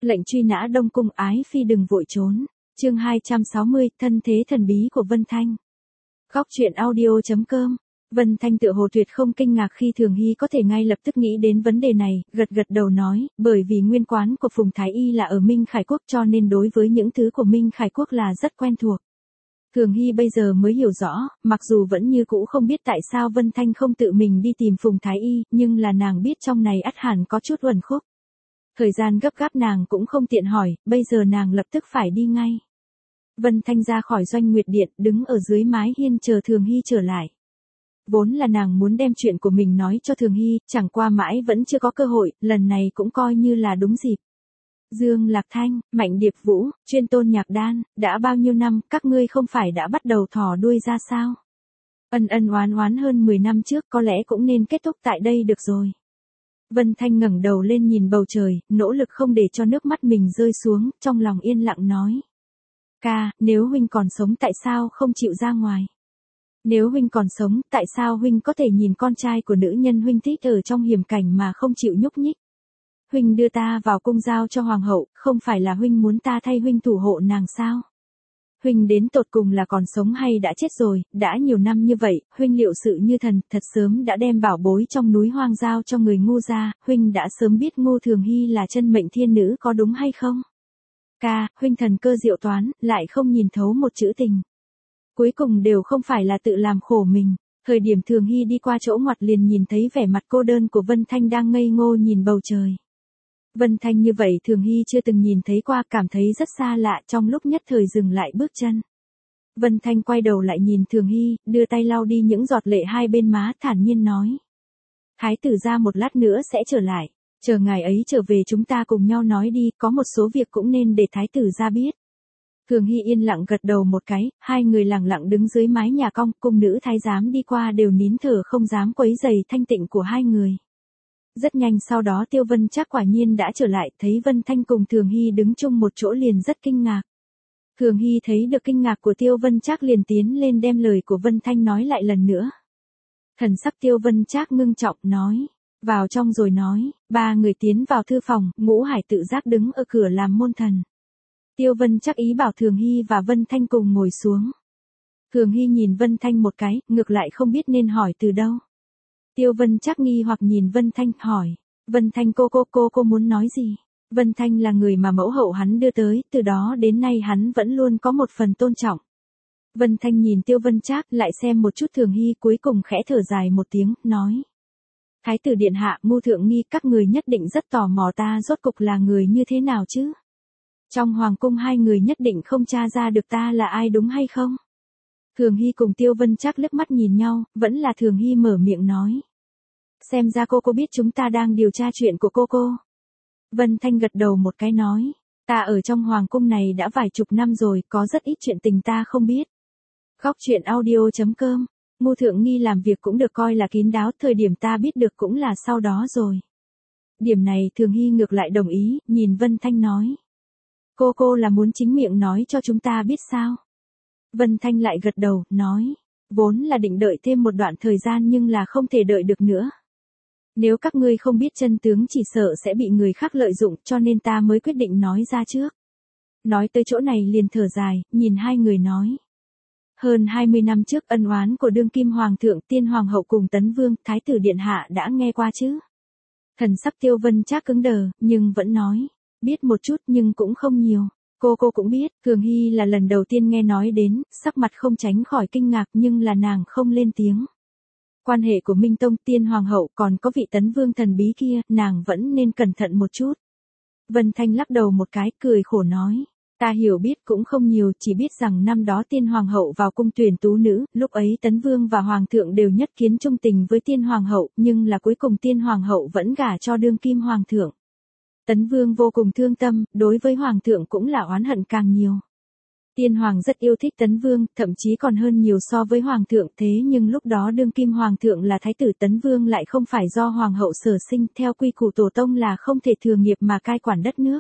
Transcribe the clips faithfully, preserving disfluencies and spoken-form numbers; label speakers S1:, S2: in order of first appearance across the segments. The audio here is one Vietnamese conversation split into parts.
S1: Lệnh truy nã Đông Cung, ái phi đừng vội trốn. Chương hai trăm sáu mươi, thân thế thần bí của Vân Thanh. Góc truyện audio chấm com. Vân Thanh tựa hồ tuyệt không kinh ngạc khi Thường Hy có thể ngay lập tức nghĩ đến vấn đề này, gật gật đầu nói, bởi vì nguyên quán của Phùng Thái Y là ở Minh Khải Quốc cho nên đối với những thứ của Minh Khải Quốc là rất quen thuộc. Thường Hy bây giờ mới hiểu rõ, mặc dù vẫn như cũ không biết tại sao Vân Thanh không tự mình đi tìm Phùng Thái Y, nhưng là nàng biết trong này ắt hẳn có chút uẩn khúc. Thời gian gấp gáp nàng cũng không tiện hỏi, bây giờ nàng lập tức phải đi ngay. Vân Thanh ra khỏi Doanh Nguyệt Điện, đứng ở dưới mái hiên chờ Thường Hy trở lại. Vốn là nàng muốn đem chuyện của mình nói cho Thường Hy, chẳng qua mãi vẫn chưa có cơ hội, lần này cũng coi như là đúng dịp. Dương Lạc Thanh, Mạnh Điệp Vũ, chuyên tôn nhạc đan, đã bao nhiêu năm, các ngươi không phải đã bắt đầu thò đuôi ra sao? Ân ân oán oán hơn mười năm trước có lẽ cũng nên kết thúc tại đây được rồi. Vân Thanh ngẩng đầu lên nhìn bầu trời, nỗ lực không để cho nước mắt mình rơi xuống, trong lòng yên lặng nói. Ca, nếu huynh còn sống tại sao không chịu ra ngoài? Nếu huynh còn sống, tại sao huynh có thể nhìn con trai của nữ nhân huynh thích ở trong hiểm cảnh mà không chịu nhúc nhích? Huynh đưa ta vào cung giao cho hoàng hậu, không phải là huynh muốn ta thay huynh thủ hộ nàng sao? Huynh đến tột cùng là còn sống hay đã chết rồi, đã nhiều năm như vậy, huynh liệu sự như thần, thật sớm đã đem bảo bối trong núi hoang giao cho người ngu ra, huynh đã sớm biết Ngô Thường Hy là chân mệnh thiên nữ có đúng hay không? Ca, huynh thần cơ diệu toán, lại không nhìn thấu một chữ tình. Cuối cùng đều không phải là tự làm khổ mình. Thời điểm Thường Hy đi qua chỗ ngoặt liền nhìn thấy vẻ mặt cô đơn của Vân Thanh đang ngây ngô nhìn bầu trời. Vân Thanh như vậy Thường Hy chưa từng nhìn thấy qua, cảm thấy rất xa lạ, trong lúc nhất thời dừng lại bước chân. Vân Thanh quay đầu lại nhìn Thường Hy, đưa tay lau đi những giọt lệ hai bên má, thản nhiên nói. Thái tử ra một lát nữa sẽ trở lại, chờ ngài ấy trở về chúng ta cùng nhau nói đi, có một số việc cũng nên để thái tử ra biết. Thường Hy yên lặng gật đầu một cái, hai người lặng lặng đứng dưới mái nhà cong, cung nữ thái giám đi qua đều nín thở không dám quấy rầy thanh tịnh của hai người. Rất nhanh sau đó Tiêu Vân Trác quả nhiên đã trở lại, thấy Vân Thanh cùng Thường Hy đứng chung một chỗ liền rất kinh ngạc. Thường Hy thấy được kinh ngạc của Tiêu Vân Trác liền tiến lên đem lời của Vân Thanh nói lại lần nữa. Thần sắc Tiêu Vân Trác ngưng trọng nói, vào trong rồi nói, ba người tiến vào thư phòng, Ngũ Hải tự giác đứng ở cửa làm môn thần. Tiêu Vân Trác ý bảo Thường Hy và Vân Thanh cùng ngồi xuống. Thường Hy nhìn Vân Thanh một cái, ngược lại không biết nên hỏi từ đâu. Tiêu Vân Trác nghi hoặc nhìn Vân Thanh, hỏi, Vân Thanh cô cô cô cô muốn nói gì? Vân Thanh là người mà mẫu hậu hắn đưa tới, từ đó đến nay hắn vẫn luôn có một phần tôn trọng. Vân Thanh nhìn Tiêu Vân Trác lại xem một chút Thường Hy, cuối cùng khẽ thở dài một tiếng, nói. Thái tử điện hạ, Ngô thượng nghi, các người nhất định rất tò mò ta rốt cục là người như thế nào chứ? Trong hoàng cung hai người nhất định không tra ra được ta là ai đúng hay không? Thường Hy cùng Tiêu Vân Trác liếc mắt nhìn nhau, vẫn là Thường Hy mở miệng nói. Xem ra cô cô biết chúng ta đang điều tra chuyện của cô cô. Vân Thanh gật đầu một cái nói, ta ở trong hoàng cung này đã vài chục năm rồi, có rất ít chuyện tình ta không biết. Góc truyện audio chấm com, Ngô thượng nghi làm việc cũng được coi là kín đáo, thời điểm ta biết được cũng là sau đó rồi. Điểm này Thường Hy ngược lại đồng ý, nhìn Vân Thanh nói. Cô cô là muốn chính miệng nói cho chúng ta biết sao? Vân Thanh lại gật đầu, nói, vốn là định đợi thêm một đoạn thời gian nhưng là không thể đợi được nữa. Nếu các ngươi không biết chân tướng chỉ sợ sẽ bị người khác lợi dụng cho nên ta mới quyết định nói ra trước. Nói tới chỗ này liền thở dài, nhìn hai người nói. Hơn hai mươi năm trước ân oán của đương kim hoàng thượng, tiên hoàng hậu cùng tấn vương, thái tử điện hạ đã nghe qua chứ? Thần sắc Tiêu Vân Trác cứng đờ, nhưng vẫn nói. Biết một chút nhưng cũng không nhiều. Cô cô cũng biết, Thường Hy là lần đầu tiên nghe nói đến, sắc mặt không tránh khỏi kinh ngạc nhưng là nàng không lên tiếng. Quan hệ của Minh Tông, tiên hoàng hậu còn có vị tấn vương thần bí kia, nàng vẫn nên cẩn thận một chút. Vân Thanh lắc đầu một cái, cười khổ nói. Ta hiểu biết cũng không nhiều, chỉ biết rằng năm đó tiên hoàng hậu vào cung tuyển tú nữ, lúc ấy tấn vương và hoàng thượng đều nhất kiến trung tình với tiên hoàng hậu, nhưng là cuối cùng tiên hoàng hậu vẫn gả cho đương kim hoàng thượng. Tấn vương vô cùng thương tâm, đối với hoàng thượng cũng là oán hận càng nhiều. Tiên hoàng rất yêu thích tấn vương, thậm chí còn hơn nhiều so với hoàng thượng, thế nhưng lúc đó đương kim hoàng thượng là thái tử, tấn vương lại không phải do hoàng hậu sở sinh, theo quy củ tổ tông là không thể thừa nghiệp mà cai quản đất nước.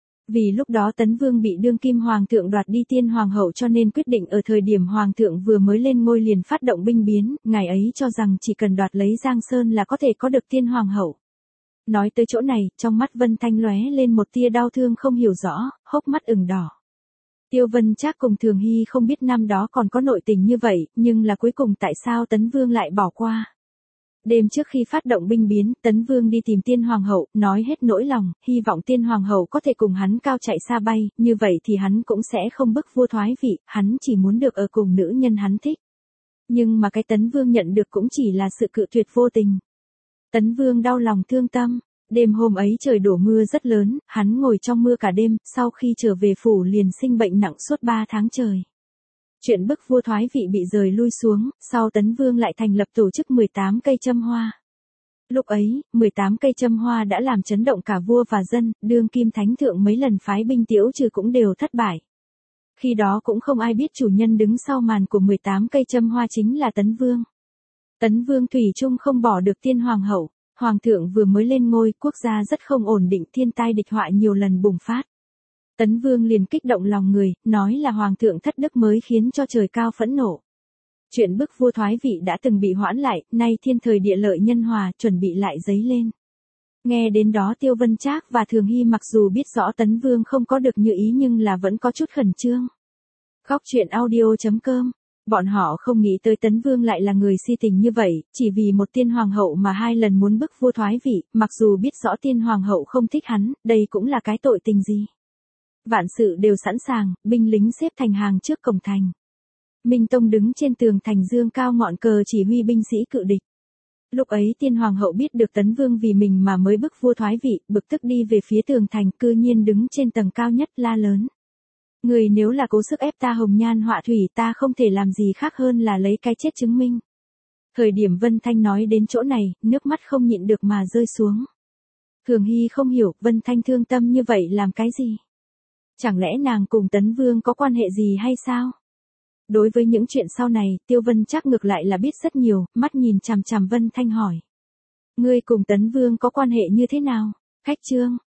S1: Vì lúc đó tấn vương bị đương kim hoàng thượng đoạt đi tiên hoàng hậu cho nên quyết định ở thời điểm hoàng thượng vừa mới lên ngôi liền phát động binh biến, ngài ấy cho rằng chỉ cần đoạt lấy Giang Sơn là có thể có được tiên hoàng hậu. Nói tới chỗ này, trong mắt Vân Thanh lóe lên một tia đau thương không hiểu rõ, hốc mắt ửng đỏ. Tiêu Vân Trác cùng Thường Hy không biết năm đó còn có nội tình như vậy, nhưng là cuối cùng tại sao Tấn Vương lại bỏ qua. Đêm trước khi phát động binh biến, Tấn Vương đi tìm Tiên Hoàng hậu, nói hết nỗi lòng, hy vọng Tiên Hoàng hậu có thể cùng hắn cao chạy xa bay, như vậy thì hắn cũng sẽ không bức vua thoái vị, hắn chỉ muốn được ở cùng nữ nhân hắn thích. Nhưng mà cái Tấn Vương nhận được cũng chỉ là sự cự tuyệt vô tình. Tấn Vương đau lòng thương tâm. Đêm hôm ấy trời đổ mưa rất lớn, hắn ngồi trong mưa cả đêm, sau khi trở về phủ liền sinh bệnh nặng suốt ba tháng trời. Chuyện bức vua thoái vị bị rời lui xuống, sau Tấn Vương lại thành lập tổ chức mười tám cây châm hoa. Lúc ấy, mười tám cây châm hoa đã làm chấn động cả vua và dân, đương kim thánh thượng mấy lần phái binh tiễu trừ cũng đều thất bại. Khi đó cũng không ai biết chủ nhân đứng sau màn của mười tám cây châm hoa chính là Tấn Vương. Tấn Vương thủy chung không bỏ được Tiên Hoàng hậu. Hoàng thượng vừa mới lên ngôi, quốc gia rất không ổn định, thiên tai địch họa nhiều lần bùng phát. Tấn Vương liền kích động lòng người, nói là Hoàng thượng thất đức mới khiến cho trời cao phẫn nộ. Chuyện bức vua thoái vị đã từng bị hoãn lại, nay thiên thời địa lợi nhân hòa, chuẩn bị lại dấy lên. Nghe đến đó Tiêu Vân Trác và Thường Hy mặc dù biết rõ Tấn Vương không có được như ý nhưng là vẫn có chút khẩn trương. Góc truyện audio chấm com. Bọn họ không nghĩ tới Tấn Vương lại là người si tình như vậy, chỉ vì một Tiên Hoàng hậu mà hai lần muốn bức vua thoái vị, mặc dù biết rõ Tiên Hoàng hậu không thích hắn, đây cũng là cái tội tình gì. Vạn sự đều sẵn sàng, binh lính xếp thành hàng trước cổng thành. Minh Tông đứng trên tường thành dương cao ngọn cờ chỉ huy binh sĩ cự địch. Lúc ấy Tiên Hoàng hậu biết được Tấn Vương vì mình mà mới bức vua thoái vị, bực tức đi về phía tường thành, cư nhiên đứng trên tầng cao nhất la lớn. Người nếu là cố sức ép ta hồng nhan họa thủy, ta không thể làm gì khác hơn là lấy cái chết chứng minh. Thời điểm Vân Thanh nói đến chỗ này, nước mắt không nhịn được mà rơi xuống. Thường Hy không hiểu, Vân Thanh thương tâm như vậy làm cái gì? Chẳng lẽ nàng cùng Tấn Vương có quan hệ gì hay sao? Đối với những chuyện sau này, Tiêu Vân Trác ngược lại là biết rất nhiều, mắt nhìn chằm chằm Vân Thanh hỏi. Ngươi cùng Tấn Vương có quan hệ như thế nào? Khách trương,